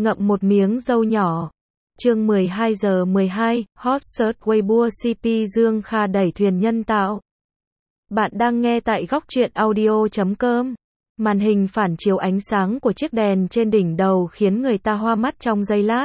ngậm một miếng dâu nhỏ. Chương 12 giờ 12, hot search Weibo CP Dương Kha đẩy thuyền nhân tạo. Bạn đang nghe tại góc truyện audio.com. Màn hình phản chiếu ánh sáng của chiếc đèn trên đỉnh đầu khiến người ta hoa mắt trong giây lát.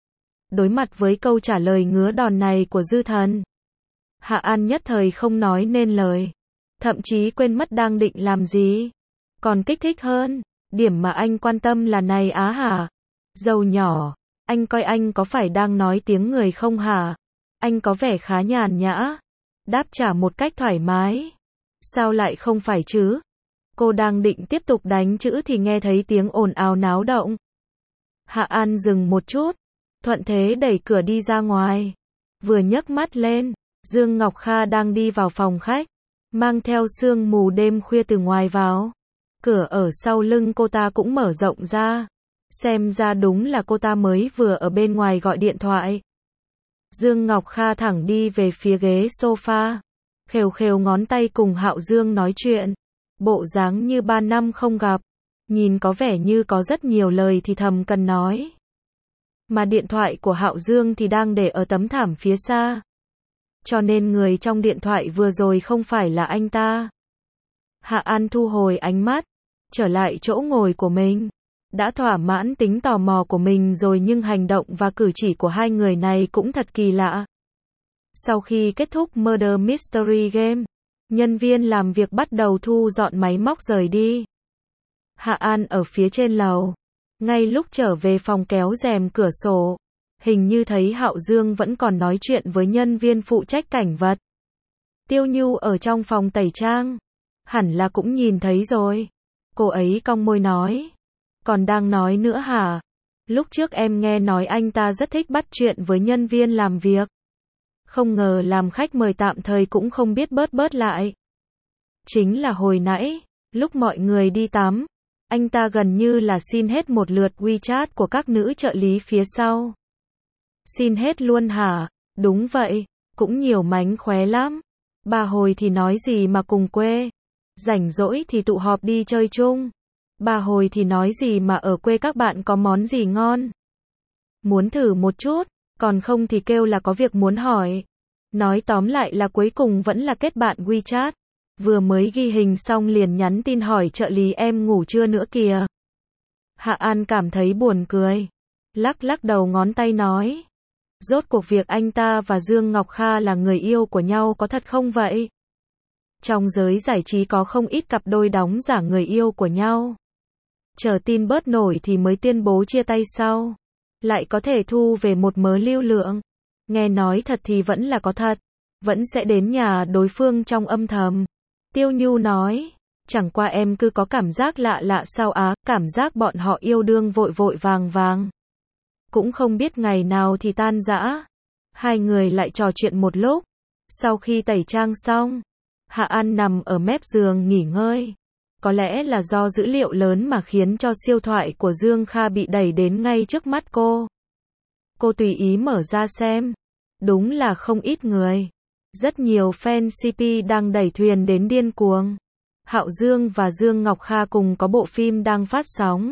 Đối mặt với câu trả lời ngứa đòn này của Dư Thần, Hạ An nhất thời không nói nên lời. Thậm chí quên mất đang định làm gì. Còn kích thích hơn, điểm mà anh quan tâm là này á hả? Dâu nhỏ, anh coi anh có phải đang nói tiếng người không hả? Anh có vẻ khá nhàn nhã. Đáp trả một cách thoải mái. Sao lại không phải chứ? Cô đang định tiếp tục đánh chữ thì nghe thấy tiếng ồn ào náo động. Hạ An dừng một chút, thuận thế đẩy cửa đi ra ngoài. Vừa nhấc mắt lên, Dương Ngọc Kha đang đi vào phòng khách, mang theo sương mù đêm khuya từ ngoài vào. Cửa ở sau lưng cô ta cũng mở rộng ra. Xem ra đúng là cô ta mới vừa ở bên ngoài gọi điện thoại. Dương Ngọc Kha thẳng đi về phía ghế sofa, khều khều ngón tay cùng Hạo Dương nói chuyện. Bộ dáng như 3 năm không gặp, nhìn có vẻ như có rất nhiều lời thì thầm cần nói. Mà điện thoại của Hạo Dương thì đang để ở tấm thảm phía xa. Cho nên người trong điện thoại vừa rồi không phải là anh ta. Hạ An thu hồi ánh mắt, trở lại chỗ ngồi của mình. Đã thỏa mãn tính tò mò của mình rồi nhưng hành động và cử chỉ của hai người này cũng thật kỳ lạ. Sau khi kết thúc Murder Mystery Game, nhân viên làm việc bắt đầu thu dọn máy móc rời đi. Hạ An ở phía trên lầu. Ngay lúc trở về phòng kéo rèm cửa sổ, hình như thấy Hạo Dương vẫn còn nói chuyện với nhân viên phụ trách cảnh vật. Tiêu Nhu ở trong phòng tẩy trang, hẳn là cũng nhìn thấy rồi. Cô ấy cong môi nói. Còn đang nói nữa hả? Lúc trước em nghe nói anh ta rất thích bắt chuyện với nhân viên làm việc. Không ngờ làm khách mời tạm thời cũng không biết bớt lại. Chính là hồi nãy, lúc mọi người đi tắm, anh ta gần như là xin hết một lượt WeChat của các nữ trợ lý phía sau. Xin hết luôn hả? Đúng vậy, cũng nhiều mánh khóe lắm. Bà hồi thì nói gì mà cùng quê. Rảnh rỗi thì tụ họp đi chơi chung. Bà hồi thì nói gì mà ở quê các bạn có món gì ngon. Muốn thử một chút, còn không thì kêu là có việc muốn hỏi. Nói tóm lại là cuối cùng vẫn là kết bạn WeChat. Vừa mới ghi hình xong liền nhắn tin hỏi trợ lý em ngủ chưa nữa kìa. Hạ An cảm thấy buồn cười. Lắc đầu ngón tay nói. Rốt cuộc việc anh ta và Dương Ngọc Kha là người yêu của nhau có thật không vậy? Trong giới giải trí có không ít cặp đôi đóng giả người yêu của nhau. Chờ tin bớt nổi thì mới tuyên bố chia tay sau. Lại có thể thu về một mớ lưu lượng. Nghe nói thật thì vẫn là có thật. Vẫn sẽ đến nhà đối phương trong âm thầm. Tiêu Nhu nói. Chẳng qua em cứ có cảm giác lạ sao á. Cảm giác bọn họ yêu đương vội vàng. Cũng không biết ngày nào thì tan rã. Hai người lại trò chuyện một lúc. Sau khi tẩy trang xong, Hạ An nằm ở mép giường nghỉ ngơi. Có lẽ là do dữ liệu lớn mà khiến cho siêu thoại của Dương Kha bị đẩy đến ngay trước mắt cô. Cô tùy ý mở ra xem. Đúng là không ít người. Rất nhiều fan CP đang đẩy thuyền đến điên cuồng. Hạo Dương và Dương Ngọc Kha cùng có bộ phim đang phát sóng.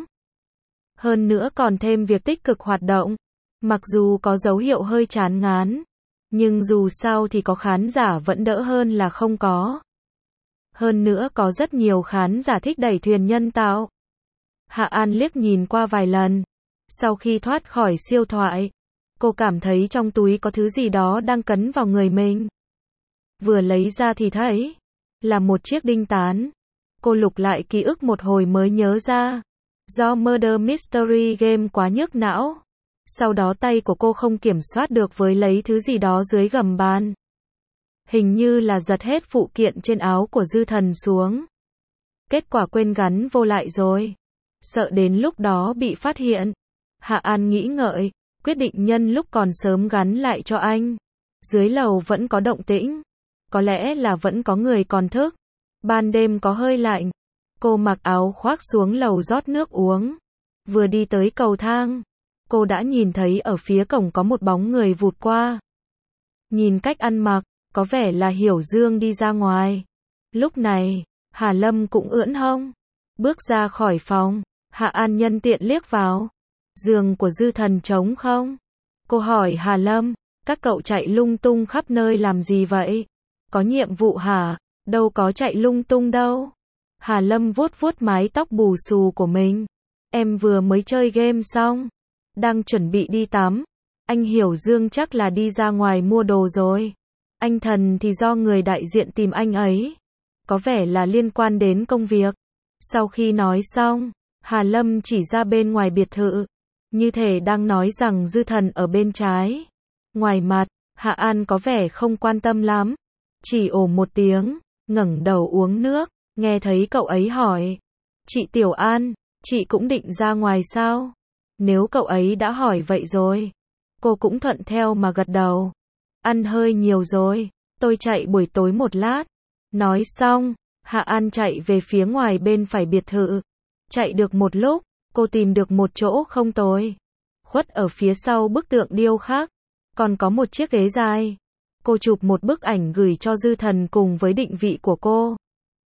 Hơn nữa còn thêm việc tích cực hoạt động. Mặc dù có dấu hiệu hơi chán ngán, nhưng dù sao thì có khán giả vẫn đỡ hơn là không có. Hơn nữa có rất nhiều khán giả thích đẩy thuyền nhân tạo. Hạ An liếc nhìn qua vài lần. Sau khi thoát khỏi siêu thoại, cô cảm thấy trong túi có thứ gì đó đang cấn vào người mình. Vừa lấy ra thì thấy là một chiếc đinh tán. Cô lục lại ký ức một hồi mới nhớ ra. Do Murder Mystery Game quá nhức não. Sau đó tay của cô không kiểm soát được với lấy thứ gì đó dưới gầm bàn. Hình như là giật hết phụ kiện trên áo của Dư Thần xuống. Kết quả quên gắn vô lại rồi. Sợ đến lúc đó bị phát hiện. Hạ An nghĩ ngợi, quyết định nhân lúc còn sớm gắn lại cho anh. Dưới lầu vẫn có động tĩnh. Có lẽ là vẫn có người còn thức. Ban đêm có hơi lạnh. Cô mặc áo khoác xuống lầu rót nước uống. Vừa đi tới cầu thang, cô đã nhìn thấy ở phía cổng có một bóng người vụt qua. Nhìn cách ăn mặc, có vẻ là Hiểu Dương đi ra ngoài. Lúc này, Hà Lâm cũng ưỡn hông, bước ra khỏi phòng. Hạ An nhân tiện liếc vào. Giường của Dư Thần trống không? Cô hỏi Hà Lâm, các cậu chạy lung tung khắp nơi làm gì vậy? Có nhiệm vụ hả? Đâu có chạy lung tung đâu. Hà Lâm vuốt vuốt mái tóc bù xù của mình. Em vừa mới chơi game xong, đang chuẩn bị đi tắm. Anh Hiểu Dương chắc là đi ra ngoài mua đồ rồi. Anh Thần thì do người đại diện tìm anh ấy. Có vẻ là liên quan đến công việc. Sau khi nói xong, Hà Lâm chỉ ra bên ngoài biệt thự. Như thể đang nói rằng Dư Thần ở bên trái. Ngoài mặt, Hạ An có vẻ không quan tâm lắm. Chỉ ồ một tiếng, ngẩng đầu uống nước, nghe thấy cậu ấy hỏi. Chị Tiểu An, chị cũng định ra ngoài sao? Nếu cậu ấy đã hỏi vậy rồi, cô cũng thuận theo mà gật đầu. Ăn hơi nhiều rồi, tôi chạy buổi tối một lát. Nói xong, Hạ An chạy về phía ngoài bên phải biệt thự. Chạy được một lúc, cô tìm được một chỗ không tồi. Khuất ở phía sau bức tượng điêu khắc, còn có một chiếc ghế dài. Cô chụp một bức ảnh gửi cho Dư Thần cùng với định vị của cô.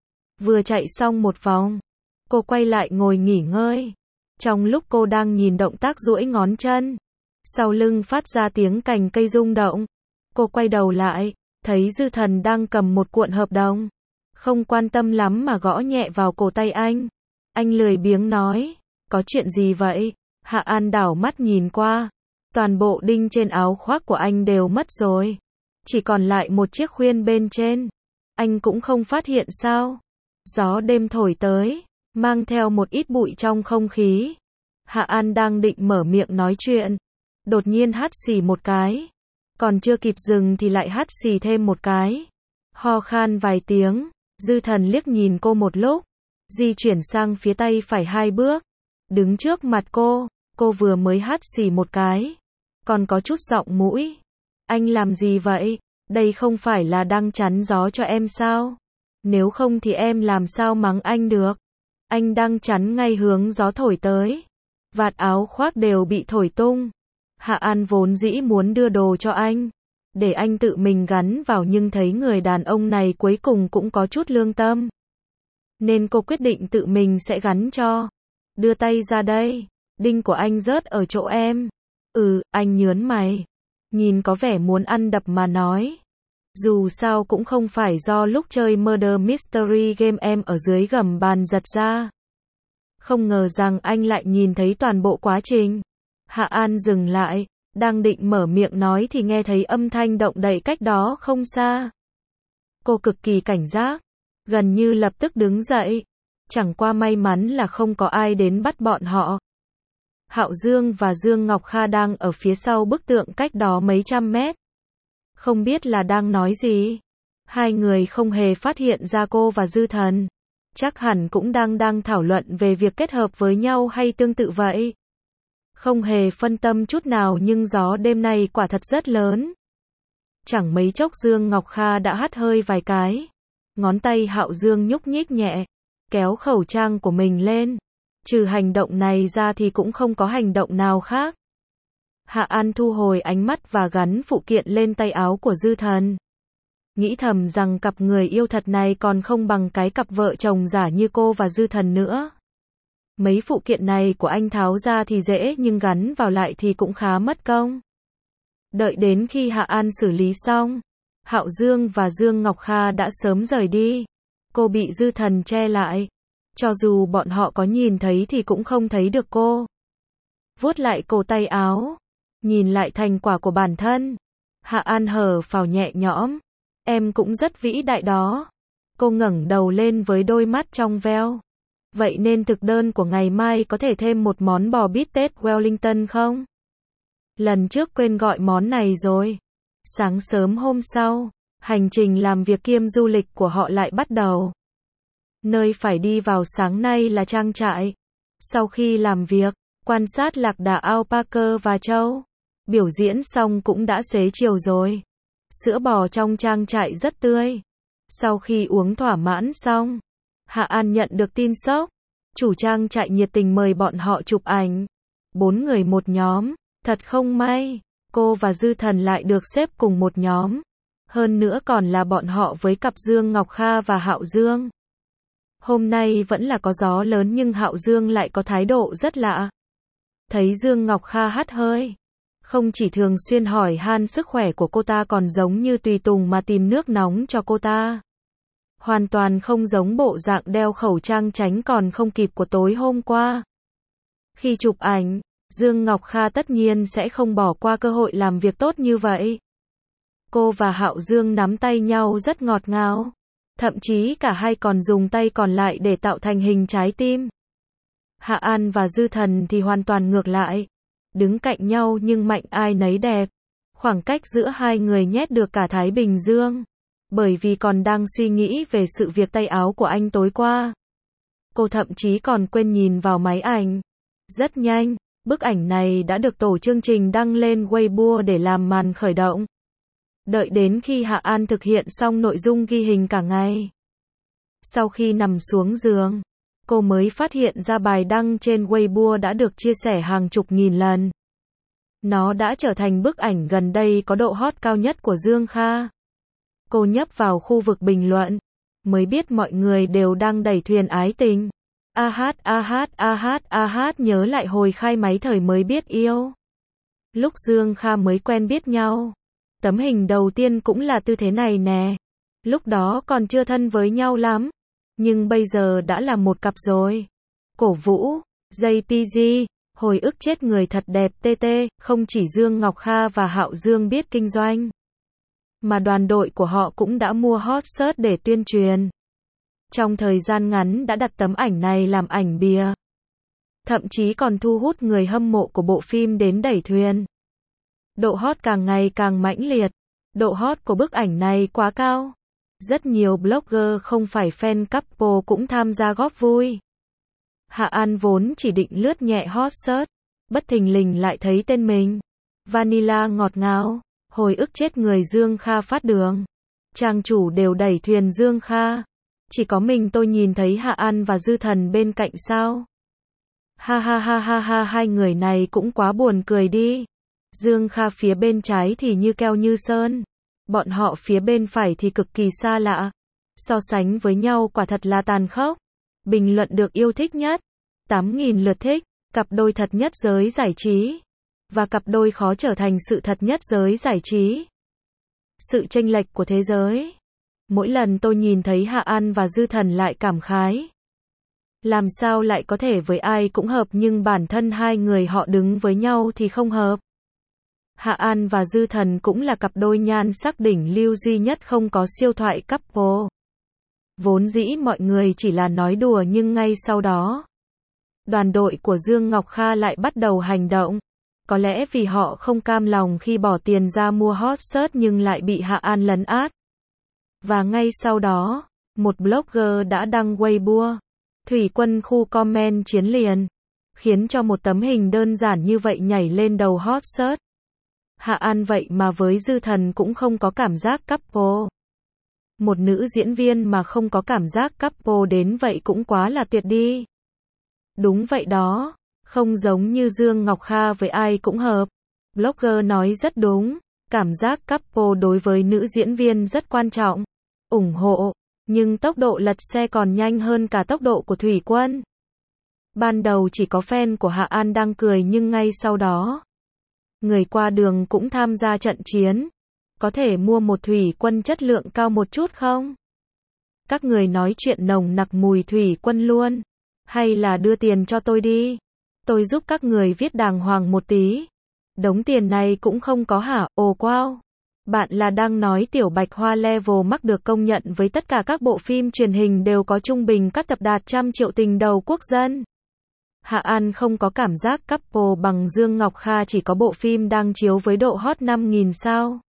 Vừa chạy xong một vòng, cô quay lại ngồi nghỉ ngơi. Trong lúc cô đang nhìn động tác duỗi ngón chân, sau lưng phát ra tiếng cành cây rung động. Cô quay đầu lại, thấy Dư Thần đang cầm một cuộn hợp đồng. Không quan tâm lắm mà gõ nhẹ vào cổ tay anh. Anh lười biếng nói, có chuyện gì vậy? Hạ An đảo mắt nhìn qua. Toàn bộ đinh trên áo khoác của anh đều mất rồi. Chỉ còn lại một chiếc khuyên bên trên. Anh cũng không phát hiện sao? Gió đêm thổi tới, mang theo một ít bụi trong không khí. Hạ An đang định mở miệng nói chuyện. Đột nhiên hắt xì một cái. Còn chưa kịp dừng thì lại hắt xì thêm một cái. Ho khan vài tiếng, Dư Thần liếc nhìn cô một lúc. Di chuyển sang phía tay phải 2 bước. Đứng trước mặt cô vừa mới hắt xì một cái. Còn có chút giọng mũi. Anh làm gì vậy? Đây không phải là đang chắn gió cho em sao? Nếu không thì em làm sao mắng anh được? Anh đang chắn ngay hướng gió thổi tới. Vạt áo khoác đều bị thổi tung. Hạ An vốn dĩ muốn đưa đồ cho anh, để anh tự mình gắn vào, nhưng thấy người đàn ông này cuối cùng cũng có chút lương tâm. Nên cô quyết định tự mình sẽ gắn cho. Đưa tay ra đây. Đinh của anh rớt ở chỗ em. Anh nhớn mày. Nhìn có vẻ muốn ăn đập mà nói. Dù sao cũng không phải do lúc chơi Murder Mystery Game em ở dưới gầm bàn giật ra. Không ngờ rằng anh lại nhìn thấy toàn bộ quá trình. Hạ An dừng lại, đang định mở miệng nói thì nghe thấy âm thanh động đậy cách đó không xa. Cô cực kỳ cảnh giác, gần như lập tức đứng dậy. Chẳng qua may mắn là không có ai đến bắt bọn họ. Hạo Dương và Dương Ngọc Kha đang ở phía sau bức tượng cách đó mấy trăm mét. Không biết là đang nói gì. Hai người không hề phát hiện ra cô và Dư Thần. Chắc hẳn cũng đang thảo luận về việc kết hợp với nhau hay tương tự vậy. Không hề phân tâm chút nào, nhưng gió đêm nay quả thật rất lớn. Chẳng mấy chốc Dương Ngọc Kha đã hắt hơi vài cái. Ngón tay Hạo Dương nhúc nhích nhẹ, kéo khẩu trang của mình lên. Trừ hành động này ra thì cũng không có hành động nào khác. Hạ An thu hồi ánh mắt và gắn phụ kiện lên tay áo của Dư Thần. Nghĩ thầm rằng cặp người yêu thật này còn không bằng cái cặp vợ chồng giả như cô và Dư Thần nữa. Mấy phụ kiện này của anh tháo ra thì dễ, nhưng gắn vào lại thì cũng khá mất công. Đợi đến khi Hạ An xử lý xong, Hạo Dương và Dương Ngọc Kha đã sớm rời đi. Cô bị Dư Thần che lại. Cho dù bọn họ có nhìn thấy thì cũng không thấy được cô. Vuốt lại cổ tay áo, nhìn lại thành quả của bản thân. Hạ An hở phào nhẹ nhõm. Em cũng rất vĩ đại đó. Cô ngẩng đầu lên với đôi mắt trong veo. Vậy nên thực đơn của ngày mai có thể thêm một món bò bít tết Wellington không? Lần trước quên gọi món này rồi. Sáng sớm hôm sau, hành trình làm việc kiêm du lịch của họ lại bắt đầu. Nơi phải đi vào sáng nay là trang trại. Sau khi làm việc, quan sát lạc đà alpaca và trâu, biểu diễn xong cũng đã xế chiều rồi. Sữa bò trong trang trại rất tươi. Sau khi uống thỏa mãn xong, Hạ An nhận được tin sốc. Chủ trang trại nhiệt tình mời bọn họ chụp ảnh. 4 người một nhóm. Thật không may, cô và Dư Thần lại được xếp cùng một nhóm. Hơn nữa còn là bọn họ với cặp Dương Ngọc Kha và Hạo Dương. Hôm nay vẫn là có gió lớn nhưng Hạo Dương lại có thái độ rất lạ. Thấy Dương Ngọc Kha hắt hơi. Không chỉ thường xuyên hỏi han sức khỏe của cô ta còn giống như tùy tùng mà tìm nước nóng cho cô ta. Hoàn toàn không giống bộ dạng đeo khẩu trang tránh còn không kịp của tối hôm qua. Khi chụp ảnh, Dương Ngọc Kha tất nhiên sẽ không bỏ qua cơ hội làm việc tốt như vậy. Cô và Hạo Dương nắm tay nhau rất ngọt ngào. Thậm chí cả hai còn dùng tay còn lại để tạo thành hình trái tim. Hạ An và Dư Thần thì hoàn toàn ngược lại. Đứng cạnh nhau nhưng mạnh ai nấy đẹp. Khoảng cách giữa hai người nhét được cả Thái Bình Dương. Bởi vì còn đang suy nghĩ về sự việc tay áo của anh tối qua. Cô thậm chí còn quên nhìn vào máy ảnh. Rất nhanh, bức ảnh này đã được tổ chương trình đăng lên Weibo để làm màn khởi động. Đợi đến khi Hạ An thực hiện xong nội dung ghi hình cả ngày. Sau khi nằm xuống giường, cô mới phát hiện ra bài đăng trên Weibo đã được chia sẻ hàng chục nghìn lần. Nó đã trở thành bức ảnh gần đây có độ hot cao nhất của Dương Kha. Cô nhấp vào khu vực bình luận, mới biết mọi người đều đang đẩy thuyền ái tình. Nhớ lại hồi khai máy thời mới biết yêu. Lúc Dương Kha mới quen biết nhau. Tấm hình đầu tiên cũng là tư thế này nè. Lúc đó còn chưa thân với nhau lắm. Nhưng bây giờ đã là một cặp rồi. Cổ vũ, JPG, hồi ức chết người thật đẹp TT, không chỉ Dương Ngọc Kha và Hạo Dương biết kinh doanh. Mà đoàn đội của họ cũng đã mua hot search để tuyên truyền. Trong thời gian ngắn đã đặt tấm ảnh này làm ảnh bìa. Thậm chí còn thu hút người hâm mộ của bộ phim đến đẩy thuyền. Độ hot càng ngày càng mãnh liệt. Độ hot của bức ảnh này quá cao. Rất nhiều blogger không phải fan couple cũng tham gia góp vui. Hạ An vốn chỉ định lướt nhẹ hot search. Bất thình lình lại thấy tên mình. Vanilla ngọt ngào. Hồi ức chết người Dương Kha phát đường. Trang chủ đều đẩy thuyền Dương Kha. Chỉ có mình tôi nhìn thấy Hạ An và Dư Thần bên cạnh sao. Ha, hai người này cũng quá buồn cười đi. Dương Kha phía bên trái thì như keo như sơn. Bọn họ phía bên phải thì cực kỳ xa lạ. So sánh với nhau quả thật là tàn khốc. Bình luận được yêu thích nhất. 8.000 lượt thích. Cặp đôi thật nhất giới giải trí. Và cặp đôi khó trở thành sự thật nhất giới giải trí. Sự chênh lệch của thế giới. Mỗi lần tôi nhìn thấy Hạ An và Dư Thần lại cảm khái. Làm sao lại có thể với ai cũng hợp nhưng bản thân hai người họ đứng với nhau thì không hợp. Hạ An và Dư Thần cũng là cặp đôi nhan sắc đỉnh lưu duy nhất không có siêu thoại couple. Vốn dĩ mọi người chỉ là nói đùa nhưng ngay sau đó, đoàn đội của Dương Ngọc Kha lại bắt đầu hành động. Có lẽ vì họ không cam lòng khi bỏ tiền ra mua hot search nhưng lại bị Hạ An lấn át. Và ngay sau đó, một blogger đã đăng Weibo. Thủy quân khu comment chiến liền. Khiến cho một tấm hình đơn giản như vậy nhảy lên đầu hot search. Hạ An vậy mà với Dư Thần cũng không có cảm giác couple. Một nữ diễn viên mà không có cảm giác couple đến vậy cũng quá là tuyệt đi. Đúng vậy đó. Không giống như Dương Ngọc Kha với ai cũng hợp. Blogger nói rất đúng. Cảm giác couple đối với nữ diễn viên rất quan trọng. Ủng hộ. Nhưng tốc độ lật xe còn nhanh hơn cả tốc độ của Thủy quân. Ban đầu chỉ có fan của Hạ An đang cười nhưng ngay sau đó, người qua đường cũng tham gia trận chiến. Có thể mua một Thủy quân chất lượng cao một chút không? Các người nói chuyện nồng nặc mùi Thủy quân luôn. Hay là đưa tiền cho tôi đi. Tôi giúp các người viết đàng hoàng một tí. Đống tiền này cũng không có hả? Ồ wow. Bạn là đang nói Tiểu Bạch Hoa level mắc được công nhận với tất cả các bộ phim truyền hình đều có trung bình các tập đạt 100 triệu tình đầu quốc dân. Hạ An không có cảm giác couple bằng Dương Ngọc Kha chỉ có bộ phim đang chiếu với độ hot 5.000 sao.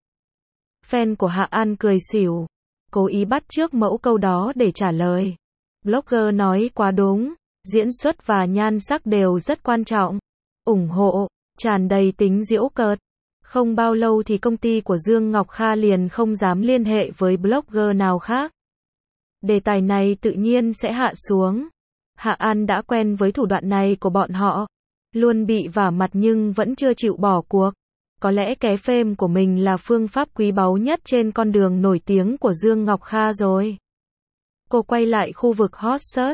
Fan của Hạ An cười xỉu. Cố ý bắt chước mẫu câu đó để trả lời. Blogger nói quá đúng. Diễn xuất và nhan sắc đều rất quan trọng. Ủng hộ. Tràn đầy tính giễu cợt. Không bao lâu thì công ty của Dương Ngọc Kha liền không dám liên hệ với blogger nào khác. Đề tài này tự nhiên sẽ hạ xuống. Hạ An đã quen với thủ đoạn này của bọn họ. Luôn bị vả mặt nhưng vẫn chưa chịu bỏ cuộc. Có lẽ cái fame của mình là phương pháp quý báu nhất trên con đường nổi tiếng của Dương Ngọc Kha rồi. Cô quay lại khu vực hot search.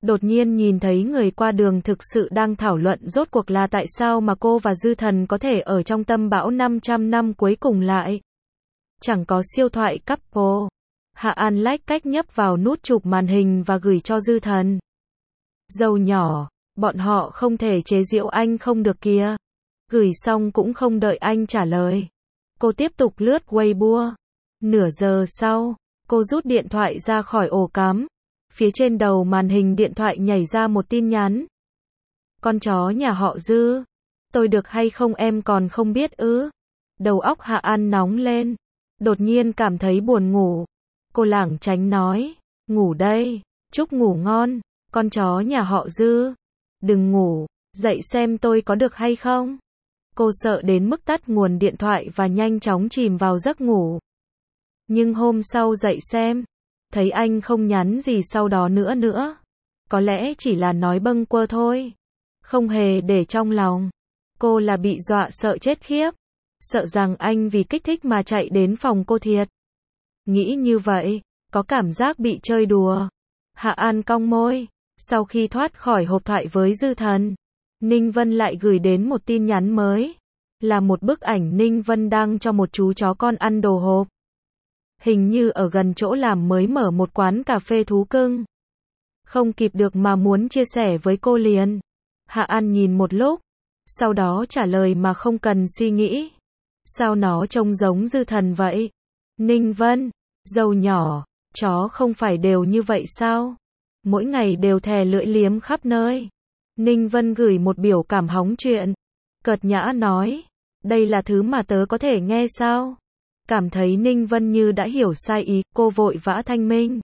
Đột nhiên nhìn thấy người qua đường thực sự đang thảo luận rốt cuộc là tại sao mà cô và Dư Thần có thể ở trong tâm bão 500 năm cuối cùng lại. Chẳng có siêu thoại couple. Hạ An lách cách nhấp vào nút chụp màn hình và gửi cho Dư Thần. Dâu nhỏ, bọn họ không thể chế giễu anh không được kìa. Gửi xong cũng không đợi anh trả lời. Cô tiếp tục lướt Weibo. Nửa giờ sau, cô rút điện thoại ra khỏi ổ cắm. Phía trên đầu màn hình điện thoại nhảy ra một tin nhắn. Con chó nhà họ Dư. Tôi được hay không em còn không biết ư. Đầu óc Hạ An nóng lên. Đột nhiên cảm thấy buồn ngủ. Cô lảng tránh nói. Ngủ đây. Chúc ngủ ngon. Con chó nhà họ Dư. Đừng ngủ. Dậy xem tôi có được hay không. Cô sợ đến mức tắt nguồn điện thoại và nhanh chóng chìm vào giấc ngủ. Nhưng hôm sau dậy xem. Thấy anh không nhắn gì sau đó nữa. Có lẽ chỉ là nói bâng quơ thôi. Không hề để trong lòng. Cô là bị dọa sợ chết khiếp. Sợ rằng anh vì kích thích mà chạy đến phòng cô thiệt. Nghĩ như vậy, có cảm giác bị chơi đùa. Hạ An cong môi. Sau khi thoát khỏi hộp thoại với Dư Thần, Ninh Vân lại gửi đến một tin nhắn mới. Là một bức ảnh Ninh Vân đăng cho một chú chó con ăn đồ hộp. Hình như ở gần chỗ làm mới mở một quán cà phê thú cưng. Không kịp được mà muốn chia sẻ với cô liền. Hạ An nhìn một lúc, sau đó trả lời mà không cần suy nghĩ. Sao nó trông giống Dư Thần vậy? Ninh Vân, dâu nhỏ, chó không phải đều như vậy sao? Mỗi ngày đều thè lưỡi liếm khắp nơi. Ninh Vân gửi một biểu cảm hóng chuyện. Cợt nhã nói, đây là thứ mà tớ có thể nghe sao? Cảm thấy Ninh Vân như đã hiểu sai ý, cô vội vã thanh minh.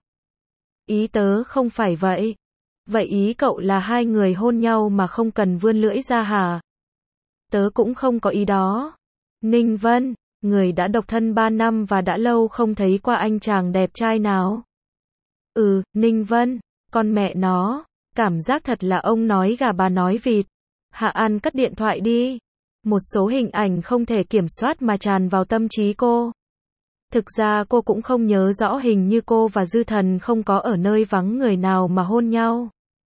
Ý tớ không phải vậy. Vậy ý cậu là hai người hôn nhau mà không cần vươn lưỡi ra hả? Tớ cũng không có ý đó. Ninh Vân, người đã độc thân 3 năm và đã lâu không thấy qua anh chàng đẹp trai nào. Ninh Vân, con mẹ nó, cảm giác thật là ông nói gà bà nói vịt. Hạ An cất điện thoại đi. Một số hình ảnh không thể kiểm soát mà tràn vào tâm trí cô. Thực ra cô cũng không nhớ rõ, hình như cô và Dư Thần không có ở nơi vắng người nào mà hôn nhau.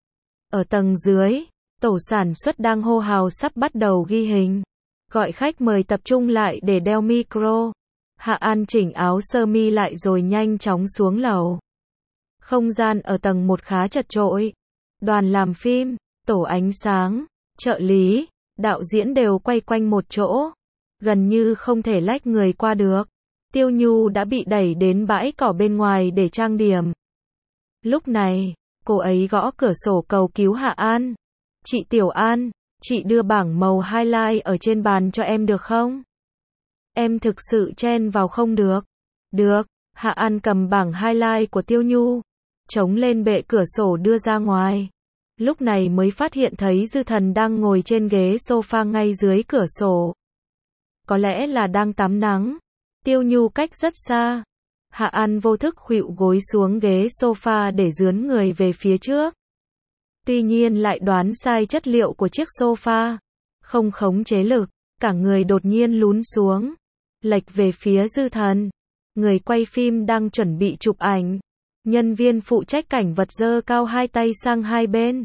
Ở tầng dưới, tổ sản xuất đang hô hào sắp bắt đầu ghi hình. Gọi khách mời tập trung lại để đeo micro. Hạ An chỉnh áo sơ mi lại rồi nhanh chóng xuống lầu. Không gian ở tầng 1 khá chật chội. Đoàn làm phim, tổ ánh sáng, trợ lý, đạo diễn đều quay quanh một chỗ. Gần như không thể lách người qua được. Tiêu Nhu đã bị đẩy đến bãi cỏ bên ngoài để trang điểm. Lúc này, cô ấy gõ cửa sổ cầu cứu Hạ An. Chị Tiểu An, chị đưa bảng màu highlight ở trên bàn cho em được không? Em thực sự chen vào không được. Được, Hạ An cầm bảng highlight của Tiêu Nhu, chống lên bệ cửa sổ đưa ra ngoài. Lúc này mới phát hiện thấy Dư Thần đang ngồi trên ghế sofa ngay dưới cửa sổ. Có lẽ là đang tắm nắng. Tiêu Nhu cách rất xa. Hạ An vô thức khuỵu gối xuống ghế sofa để dướn người về phía trước. Tuy nhiên lại đoán sai chất liệu của chiếc sofa. Không khống chế lực, cả người đột nhiên lún xuống. Lệch về phía Dư Thần. Người quay phim đang chuẩn bị chụp ảnh. Nhân viên phụ trách cảnh vật giơ cao hai tay sang hai bên.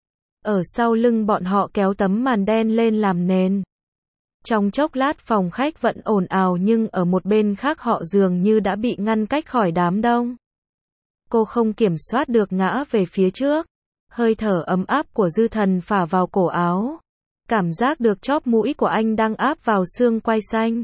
Ở sau lưng bọn họ kéo tấm màn đen lên làm nền. Trong chốc lát phòng khách vẫn ồn ào, nhưng ở một bên khác họ dường như đã bị ngăn cách khỏi đám đông. Cô không kiểm soát được ngã về phía trước. Hơi thở ấm áp của Dư Thần phả vào cổ áo. Cảm giác được chóp mũi của anh đang áp vào xương quai xanh.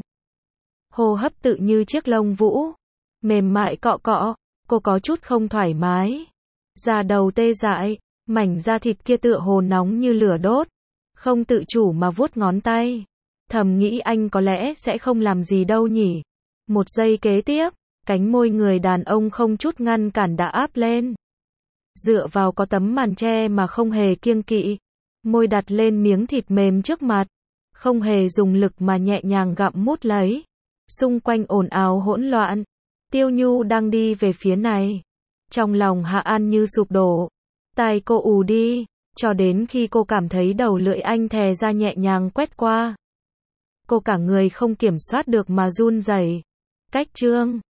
Hô hấp tự như chiếc lông vũ. Mềm mại cọ cọ. Cô có chút không thoải mái. Da đầu tê dại. Mảnh da thịt kia tựa hồ nóng như lửa đốt. Không tự chủ mà vuốt ngón tay. Thầm nghĩ anh có lẽ sẽ không làm gì đâu nhỉ. Một giây kế tiếp, cánh môi người đàn ông không chút ngăn cản đã áp lên. Dựa vào có tấm màn che mà không hề kiêng kỵ. Môi đặt lên miếng thịt mềm trước mặt. Không hề dùng lực mà nhẹ nhàng gặm mút lấy. Xung quanh ồn ào hỗn loạn. Tiêu Nhu đang đi về phía này. Trong lòng Hạ An như sụp đổ. Tai cô ù đi, cho đến khi cô cảm thấy đầu lưỡi anh thè ra nhẹ nhàng quét qua. Cô cả người không kiểm soát được mà run rẩy. Cách chương